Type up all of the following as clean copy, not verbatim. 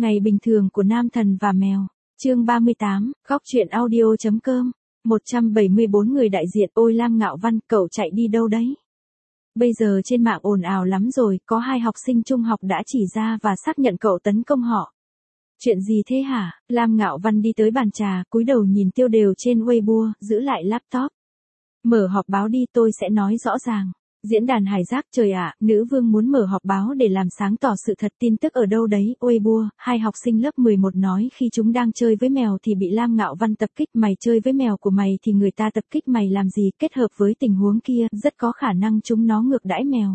Ngày bình thường của nam thần và mèo. Chương 38, góc truyện audio.com. 174 người đại diện. Ôi Lam Ngạo Văn, cậu chạy đi đâu đấy? Bây giờ trên mạng ồn ào lắm rồi, có 2 học sinh trung học đã chỉ ra và xác nhận cậu tấn công họ. Chuyện gì thế hả? Lam Ngạo Văn đi tới bàn trà, cúi đầu nhìn tiêu đều trên Weibo, giữ lại laptop. Mở họp báo đi, tôi sẽ nói rõ ràng. Diễn đàn Hải Giác. Trời ạ, nữ vương muốn mở họp báo để làm sáng tỏ sự thật. Tin tức ở đâu đấy? Weibo. 2 học sinh lớp 11 nói khi chúng đang chơi với mèo thì bị Lam Ngạo Văn tập kích. Mày chơi với mèo của mày thì người ta tập kích mày làm gì? Kết hợp với tình huống kia, rất có khả năng chúng nó ngược đãi mèo.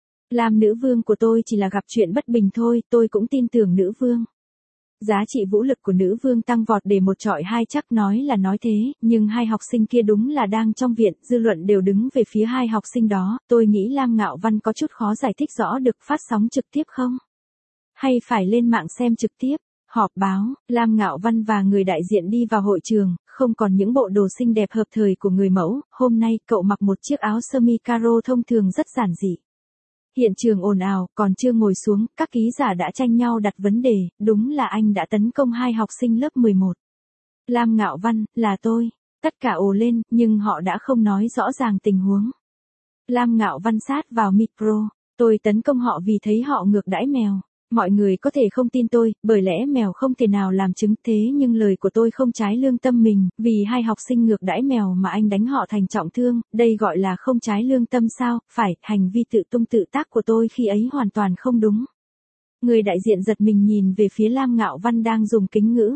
Lam nữ vương của tôi chỉ là gặp chuyện bất bình thôi, tôi cũng tin tưởng nữ vương. Giá trị vũ lực của nữ vương tăng vọt để 1 chọi 2, chắc nói là nói thế, nhưng 2 học sinh kia đúng là đang trong viện, dư luận đều đứng về phía 2 học sinh đó. Tôi nghĩ Lam Ngạo Văn có chút khó giải thích rõ được. Phát sóng trực tiếp không? Hay phải lên mạng xem trực tiếp? Họp báo. Lam Ngạo Văn và người đại diện đi vào hội trường, không còn những bộ đồ xinh đẹp hợp thời của người mẫu. Hôm nay cậu mặc một chiếc áo sơ mi caro thông thường rất giản dị. Hiện trường ồn ào, còn chưa ngồi xuống, các ký giả đã tranh nhau đặt vấn đề. Đúng là anh đã tấn công 2 học sinh lớp 11. Lam Ngạo Văn, là tôi. Tất cả ồ lên, nhưng họ đã không nói rõ ràng tình huống. Lam Ngạo Văn sát vào micro. Tôi tấn công họ vì thấy họ ngược đãi mèo. Mọi người có thể không tin tôi, bởi lẽ mèo không thể nào làm chứng thế, nhưng lời của tôi không trái lương tâm mình. Vì 2 học sinh ngược đãi mèo mà anh đánh họ thành trọng thương, đây gọi là không trái lương tâm sao? Phải, hành vi tự tung tự tác của tôi khi ấy hoàn toàn không đúng. Người đại diện giật mình nhìn về phía Lam Ngạo Văn đang dùng kính ngữ.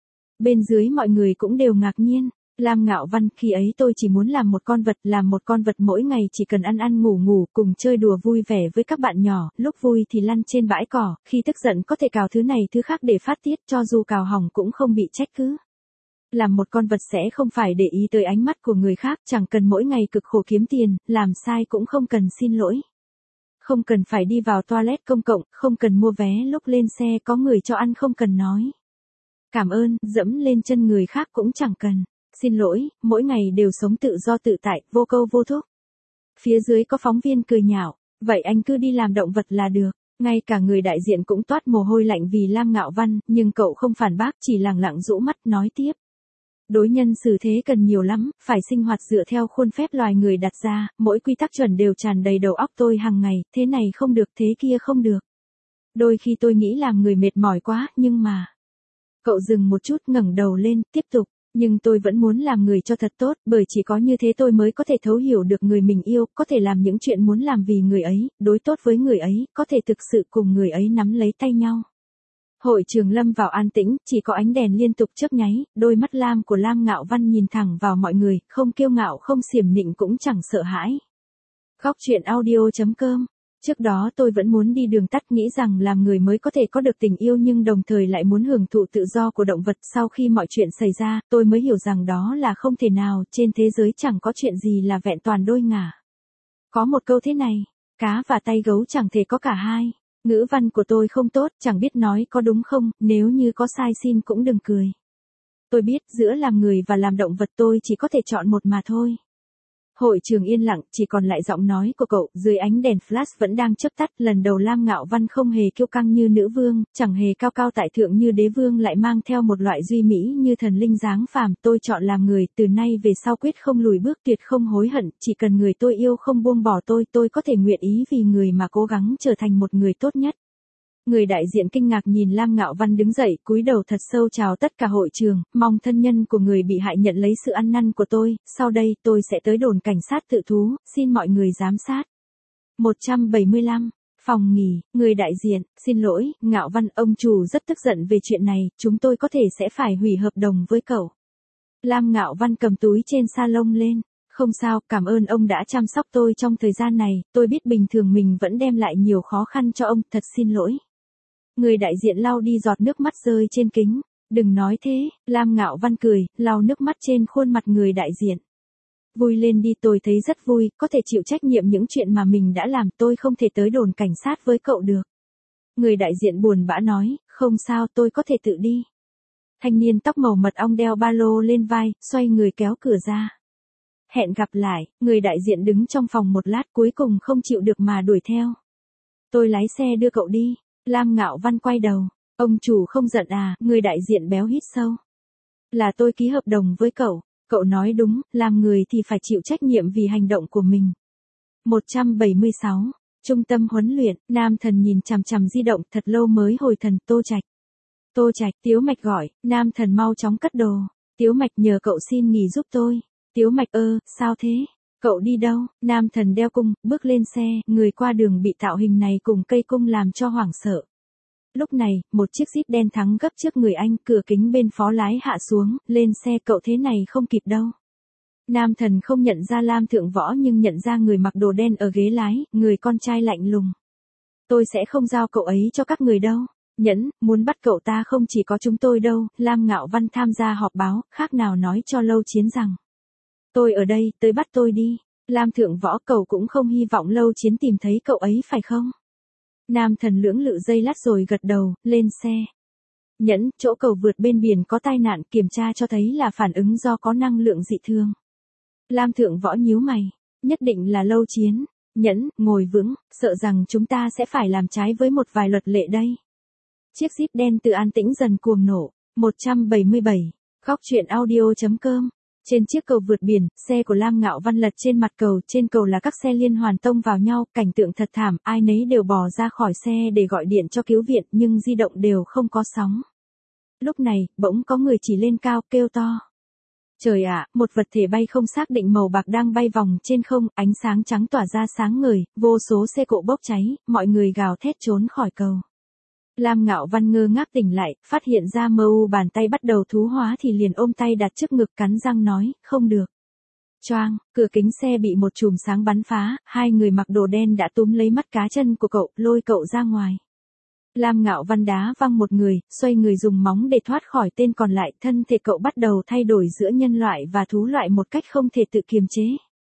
Bên dưới mọi người cũng đều ngạc nhiên. Lam Ngạo Văn, khi ấy tôi chỉ muốn làm một con vật mỗi ngày chỉ cần ăn ăn ngủ ngủ, cùng chơi đùa vui vẻ với các bạn nhỏ, lúc vui thì lăn trên bãi cỏ, khi tức giận có thể cào thứ này thứ khác để phát tiết, cho dù cào hỏng cũng không bị trách cứ. Làm một con vật sẽ không phải để ý tới ánh mắt của người khác, chẳng cần mỗi ngày cực khổ kiếm tiền, làm sai cũng không cần xin lỗi. Không cần phải đi vào toilet công cộng, không cần mua vé lúc lên xe có người cho ăn, không cần nói cảm ơn, dẫm lên chân người khác cũng chẳng cần xin lỗi, mỗi ngày đều sống tự do tự tại, vô câu vô thúc. Phía dưới có phóng viên cười nhạo, vậy anh cứ đi làm động vật là được. Ngay cả người đại diện cũng toát mồ hôi lạnh vì Lam Ngạo Văn, nhưng cậu không phản bác, chỉ lẳng lặng rũ mắt nói tiếp. Đối nhân xử thế cần nhiều lắm, phải sinh hoạt dựa theo khuôn phép loài người đặt ra, mỗi quy tắc chuẩn đều tràn đầy đầu óc tôi hàng ngày, thế này không được, thế kia không được. Đôi khi tôi nghĩ làm người mệt mỏi quá, nhưng mà... Cậu dừng một chút, ngẩng đầu lên, tiếp tục. Nhưng tôi vẫn muốn làm người cho thật tốt, bởi chỉ có như thế tôi mới có thể thấu hiểu được người mình yêu, có thể làm những chuyện muốn làm vì người ấy, đối tốt với người ấy, có thể thực sự cùng người ấy nắm lấy tay nhau. Hội trường lâm vào an tĩnh, chỉ có ánh đèn liên tục chớp nháy, đôi mắt lam của Lam Ngạo Văn nhìn thẳng vào mọi người, không kiêu ngạo không xiểm nịnh cũng chẳng sợ hãi. Góc truyện audio.com. Trước đó tôi vẫn muốn đi đường tắt, nghĩ rằng làm người mới có thể có được tình yêu nhưng đồng thời lại muốn hưởng thụ tự do của động vật. Sau khi mọi chuyện xảy ra, tôi mới hiểu rằng đó là không thể nào, trên thế giới chẳng có chuyện gì là vẹn toàn đôi ngả. Có một câu thế này, cá và tay gấu chẳng thể có cả hai. Ngữ văn của tôi không tốt, chẳng biết nói có đúng không, nếu như có sai xin cũng đừng cười. Tôi biết giữa làm người và làm động vật tôi chỉ có thể chọn một mà thôi. Hội trường yên lặng, chỉ còn lại giọng nói của cậu, dưới ánh đèn flash vẫn đang chớp tắt. Lần đầu Lam Ngạo Văn không hề kiêu căng như nữ vương, chẳng hề cao cao tại thượng như đế vương, lại mang theo một loại duy mỹ như thần linh dáng phàm. Tôi chọn làm người, từ nay về sau quyết không lùi bước, tuyệt không hối hận, chỉ cần người tôi yêu không buông bỏ tôi có thể nguyện ý vì người mà cố gắng trở thành một người tốt nhất. Người đại diện kinh ngạc nhìn Lam Ngạo Văn đứng dậy, cúi đầu thật sâu chào tất cả hội trường, mong thân nhân của người bị hại nhận lấy sự ăn năn của tôi, sau đây tôi sẽ tới đồn cảnh sát tự thú, xin mọi người giám sát. 175, phòng nghỉ, người đại diện, xin lỗi, Ngạo Văn, ông chủ rất tức giận về chuyện này, chúng tôi có thể sẽ phải hủy hợp đồng với cậu. Lam Ngạo Văn cầm túi trên salon lên. Không sao, cảm ơn ông đã chăm sóc tôi trong thời gian này, tôi biết bình thường mình vẫn đem lại nhiều khó khăn cho ông, thật xin lỗi. Người đại diện lau đi giọt nước mắt rơi trên kính. Đừng nói thế, Lam Ngạo Văn cười, lau nước mắt trên khuôn mặt người đại diện. Vui lên đi, tôi thấy rất vui, có thể chịu trách nhiệm những chuyện mà mình đã làm, tôi không thể tới đồn cảnh sát với cậu được. Người đại diện buồn bã nói, không sao, tôi có thể tự đi. Thanh niên tóc màu mật ong đeo ba lô lên vai, xoay người kéo cửa ra. Hẹn gặp lại, người đại diện đứng trong phòng một lát cuối cùng không chịu được mà đuổi theo. Tôi lái xe đưa cậu đi. Lam Ngạo Văn quay đầu. Ông chủ không giận à, người đại diện béo hít sâu. Là tôi ký hợp đồng với cậu. Cậu nói đúng, làm người thì phải chịu trách nhiệm vì hành động của mình. 176. Trung tâm huấn luyện, Nam Thần nhìn chằm chằm di động thật lâu mới hồi thần. Tô Trạch. Tô Trạch, Tiếu Mạch gọi, Nam Thần mau chóng cất đồ. Tiếu Mạch nhờ cậu xin nghỉ giúp tôi. Tiếu Mạch sao thế? Cậu đi đâu? Nam Thần đeo cung, bước lên xe, người qua đường bị tạo hình này cùng cây cung làm cho hoảng sợ. Lúc này, một chiếc Jeep đen thắng gấp trước người anh, cửa kính bên phó lái hạ xuống, lên xe. Cậu thế này không kịp đâu. Nam Thần không nhận ra Lam Thượng Võ nhưng nhận ra người mặc đồ đen ở ghế lái, người con trai lạnh lùng. Tôi sẽ không giao cậu ấy cho các người đâu. Nhẫn, muốn bắt cậu ta không chỉ có chúng tôi đâu. Lam Ngạo Văn tham gia họp báo, khác nào nói cho Lâu Chiến rằng. Tôi ở đây, tới bắt tôi đi. Lam Thượng Võ, cậu cũng không hy vọng Lâu Chiến tìm thấy cậu ấy phải không? Nam Thần lưỡng lự giây lát rồi gật đầu, lên xe. Nhẫn, chỗ cầu vượt bên biển có tai nạn, kiểm tra cho thấy là phản ứng do có năng lượng dị thường. Lam Thượng Võ nhíu mày, nhất định là Lâu Chiến. Nhẫn, ngồi vững, sợ rằng chúng ta sẽ phải làm trái với một vài luật lệ đây. Chiếc Jeep đen từ an tĩnh dần cuồng nổ. 177. Góc truyện audio.com. Trên chiếc cầu vượt biển, xe của Lam Ngạo Văn lật trên mặt cầu, trên cầu là các xe liên hoàn tông vào nhau, cảnh tượng thật thảm, ai nấy đều bò ra khỏi xe để gọi điện cho cứu viện, nhưng di động đều không có sóng. Lúc này, bỗng có người chỉ lên cao, kêu to. Trời ạ, một vật thể bay không xác định màu bạc đang bay vòng trên không, ánh sáng trắng tỏa ra sáng ngời, vô số xe cộ bốc cháy, mọi người gào thét trốn khỏi cầu. Lam Ngạo Văn ngơ ngác tỉnh lại, phát hiện ra bàn tay bắt đầu thú hóa thì liền ôm tay đặt trước ngực cắn răng nói, không được. Choang, cửa kính xe bị một chùm sáng bắn phá, hai người mặc đồ đen đã túm lấy mắt cá chân của cậu, lôi cậu ra ngoài. Lam Ngạo Văn đá văng một người, xoay người dùng móng để thoát khỏi tên còn lại, thân thể cậu bắt đầu thay đổi giữa nhân loại và thú loại một cách không thể tự kiềm chế.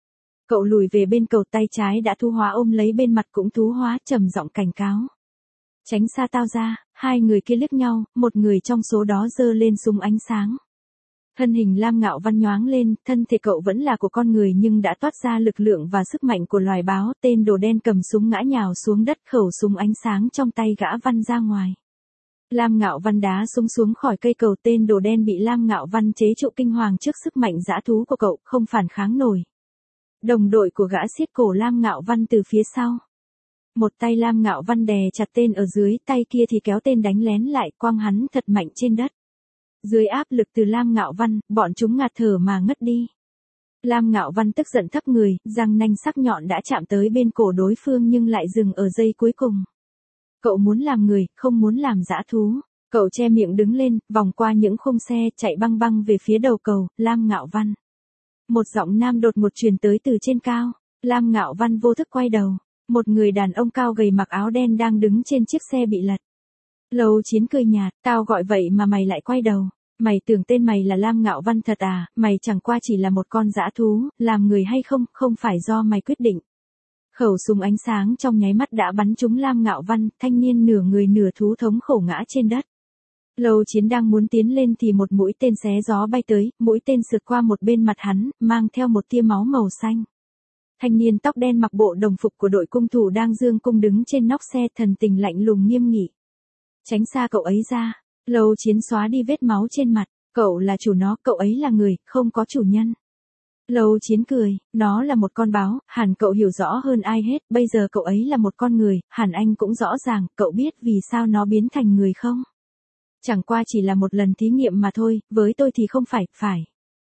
Cậu lùi về bên cầu, tay trái đã thú hóa ôm lấy bên mặt cũng thú hóa, trầm giọng cảnh cáo. Tránh xa tao ra. Hai người kia liếc nhau, một người trong số đó giơ lên súng ánh sáng. Thân hình Lam Ngạo Văn nhoáng lên, thân thể cậu vẫn là của con người nhưng đã toát ra lực lượng và sức mạnh của loài báo. Tên đồ đen cầm súng ngã nhào xuống đất, khẩu súng ánh sáng trong tay gã văng ra ngoài. Lam Ngạo Văn đá súng xuống khỏi cây cầu, tên đồ đen bị Lam Ngạo Văn chế trụ kinh hoàng trước sức mạnh dã thú của cậu, không phản kháng nổi. Đồng đội của gã siết cổ Lam Ngạo Văn từ phía sau. Một tay Lam Ngạo Văn đè chặt tên ở dưới, tay kia thì kéo tên đánh lén lại, quăng hắn thật mạnh trên đất. Dưới áp lực từ Lam Ngạo Văn, bọn chúng ngạt thở mà ngất đi. Lam Ngạo Văn tức giận thấp người, răng nanh sắc nhọn đã chạm tới bên cổ đối phương nhưng lại dừng ở giây cuối cùng. Cậu muốn làm người, không muốn làm dã thú. Cậu che miệng đứng lên, vòng qua những khung xe, chạy băng băng về phía đầu cầu. Lam Ngạo Văn. Một giọng nam đột ngột truyền tới từ trên cao. Lam Ngạo Văn vô thức quay đầu. Một người đàn ông cao gầy mặc áo đen đang đứng trên chiếc xe bị lật. Lâu Chiến cười nhạt, tao gọi vậy mà mày lại quay đầu. Mày tưởng tên mày là Lam Ngạo Văn thật à, mày chẳng qua chỉ là một con dã thú, làm người hay không, không phải do mày quyết định. Khẩu súng ánh sáng trong nháy mắt đã bắn trúng Lam Ngạo Văn, thanh niên nửa người nửa thú thống khổ ngã trên đất. Lâu Chiến đang muốn tiến lên thì một mũi tên xé gió bay tới, mũi tên sượt qua một bên mặt hắn, mang theo một tia máu màu xanh. Thanh niên tóc đen mặc bộ đồng phục của đội cung thủ đang giương cung đứng trên nóc xe, thần tình lạnh lùng nghiêm nghị. Tránh xa cậu ấy ra. Lâu Chiến xóa đi vết máu trên mặt. Cậu là chủ nó, cậu ấy là người, không có chủ nhân. Lâu Chiến cười, nó là một con báo, hẳn cậu hiểu rõ hơn ai hết, bây giờ cậu ấy là một con người, hẳn anh cũng rõ ràng, cậu biết vì sao nó biến thành người không? Chẳng qua chỉ là một lần thí nghiệm mà thôi, với tôi thì không phải.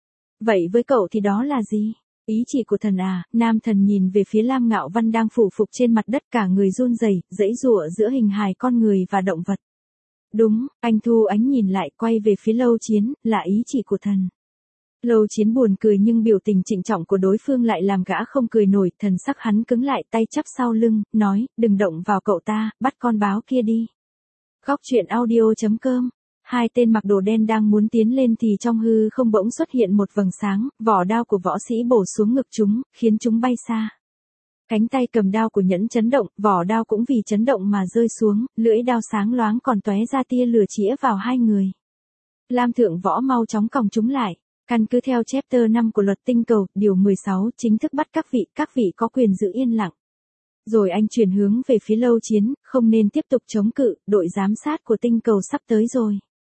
Vậy với cậu thì đó là gì? Ý chỉ của thần à? Nam Thần nhìn về phía Lam Ngạo Văn đang phủ phục trên mặt đất, cả người run rẩy, giãy giụa giữa hình hài con người và động vật. Đúng, anh thu ánh nhìn lại, quay về phía Lâu Chiến, là ý chỉ của thần. Lâu Chiến buồn cười nhưng biểu tình trịnh trọng của đối phương lại làm gã không cười nổi, thần sắc hắn cứng lại, tay chắp sau lưng, nói, đừng động vào cậu ta, bắt con báo kia đi. Góc truyện audio.com. Hai tên mặc đồ đen đang muốn tiến lên thì trong hư không bỗng xuất hiện một vầng sáng, vỏ đao của võ sĩ bổ xuống ngực chúng, khiến chúng bay xa. Cánh tay cầm đao của Nhẫn chấn động, vỏ đao cũng vì chấn động mà rơi xuống, lưỡi đao sáng loáng còn tóe ra tia lửa chĩa vào hai người. Lam Thượng Võ mau chóng còng chúng lại. Căn cứ theo chapter 5 của luật tinh cầu, điều 16, chính thức bắt các vị có quyền giữ yên lặng. Rồi anh chuyển hướng về phía Lâu Chiến, không nên tiếp tục chống cự, đội giám sát của tinh cầu sắp tới rồi.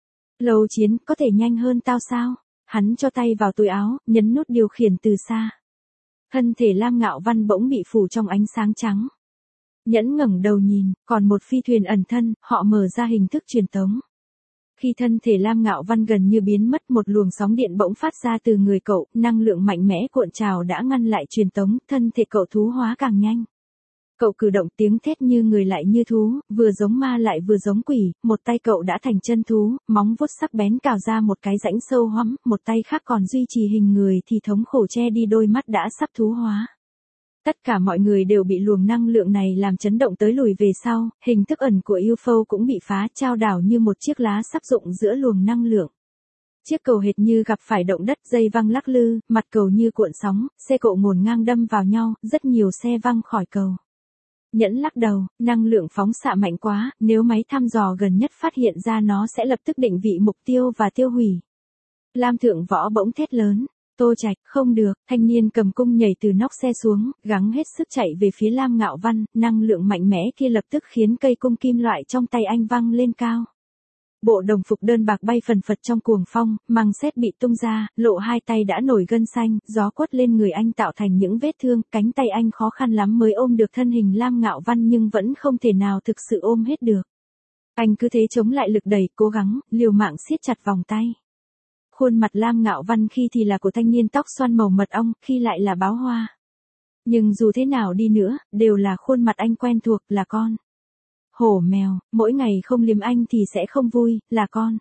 Lâu Chiến, có thể nhanh hơn tao sao? Hắn cho tay vào túi áo, nhấn nút điều khiển từ xa. Thân thể Lam Ngạo Văn bỗng bị phủ trong ánh sáng trắng. Nhẫn ngẩng đầu nhìn, còn một phi thuyền ẩn thân, họ mở ra hình thức truyền tống. Khi thân thể Lam Ngạo Văn gần như biến mất, một luồng sóng điện bỗng phát ra từ người cậu, năng lượng mạnh mẽ cuộn trào đã ngăn lại truyền tống, thân thể cậu thú hóa càng nhanh. Cậu cử động tiếng thét như người lại như thú, vừa giống ma lại vừa giống quỷ, một tay cậu đã thành chân thú, móng vuốt sắc bén cào ra một cái rãnh sâu hoắm, một tay khác còn duy trì hình người thì thống khổ che đi đôi mắt đã sắp thú hóa. Tất cả mọi người đều bị luồng năng lượng này làm chấn động tới lùi về sau, hình thức ẩn của UFO cũng bị phá trao đảo như một chiếc lá sắp rụng giữa luồng năng lượng. Chiếc cầu hệt như gặp phải động đất, dây văng lắc lư, mặt cầu như cuộn sóng, xe cộ ngổn ngang đâm vào nhau, rất nhiều xe văng khỏi cầu. Nhẫn lắc đầu, năng lượng phóng xạ mạnh quá, nếu máy thăm dò gần nhất phát hiện ra nó sẽ lập tức định vị mục tiêu và tiêu hủy. Lam Thượng Võ bỗng thét lớn. Tô Trạch, không được, thanh niên cầm cung nhảy từ nóc xe xuống, gắng hết sức chạy về phía Lam Ngạo Văn, năng lượng mạnh mẽ kia lập tức khiến cây cung kim loại trong tay anh văng lên cao. Bộ đồng phục đơn bạc bay phần phật trong cuồng phong, măng sét bị tung ra, lộ hai tay đã nổi gân xanh, gió quất lên người anh tạo thành những vết thương, cánh tay anh khó khăn lắm mới ôm được thân hình Lam Ngạo Văn nhưng vẫn không thể nào thực sự ôm hết được. Anh cứ thế chống lại lực đẩy, cố gắng, liều mạng siết chặt vòng tay. Khuôn mặt Lam Ngạo Văn khi thì là của thanh niên tóc xoăn màu mật ong, khi lại là báo hoa. Nhưng dù thế nào đi nữa, đều là khuôn mặt anh quen thuộc, là con. Hổ mèo, mỗi ngày không liếm anh thì sẽ không vui, là con.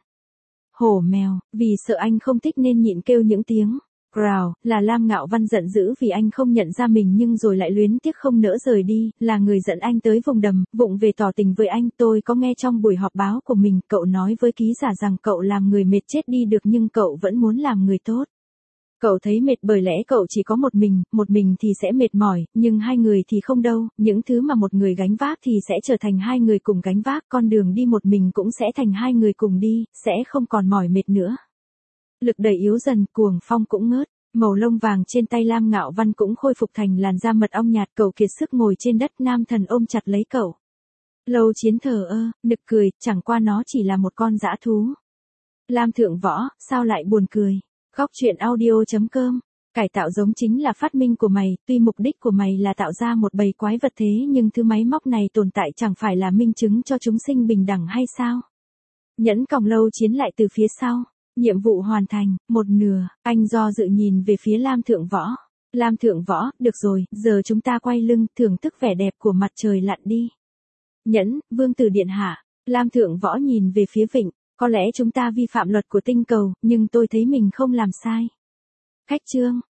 Hổ mèo, vì sợ anh không thích nên nhịn kêu những tiếng. Growl, là Lam Ngạo Văn giận dữ vì anh không nhận ra mình nhưng rồi lại luyến tiếc không nỡ rời đi, là người dẫn anh tới vùng đầm, vụng về tỏ tình với anh. Tôi có nghe trong buổi họp báo của mình, cậu nói với ký giả rằng cậu làm người mệt chết đi được nhưng cậu vẫn muốn làm người tốt. Cậu thấy mệt bởi lẽ cậu chỉ có một mình thì sẽ mệt mỏi, nhưng hai người thì không đâu, những thứ mà một người gánh vác thì sẽ trở thành hai người cùng gánh vác, con đường đi một mình cũng sẽ thành hai người cùng đi, sẽ không còn mỏi mệt nữa. Lực đẩy yếu dần, cuồng phong cũng ngớt, màu lông vàng trên tay Lam Ngạo Văn cũng khôi phục thành làn da mật ong nhạt, cậu kiệt sức ngồi trên đất, nam thần ôm chặt lấy cậu. Lâu Chiến thờ ơ, nực cười, chẳng qua nó chỉ là một con dã thú. Lam Thượng Võ, sao lại buồn cười? Góc truyện audio.com. Cải tạo giống chính là phát minh của mày, tuy mục đích của mày là tạo ra một bầy quái vật thế nhưng thứ máy móc này tồn tại chẳng phải là minh chứng cho chúng sinh bình đẳng hay sao? Nhẫn còng Lâu Chiến lại từ phía sau. Nhiệm vụ hoàn thành, một nửa, anh do dự nhìn về phía Lam Thượng Võ. Lam Thượng Võ, được rồi, giờ chúng ta quay lưng, thưởng thức vẻ đẹp của mặt trời lặn đi. Nhẫn, vương tử điện hạ. Lam Thượng Võ nhìn về phía Vịnh, có lẽ chúng ta vi phạm luật của tinh cầu, nhưng tôi thấy mình không làm sai. Khách trương,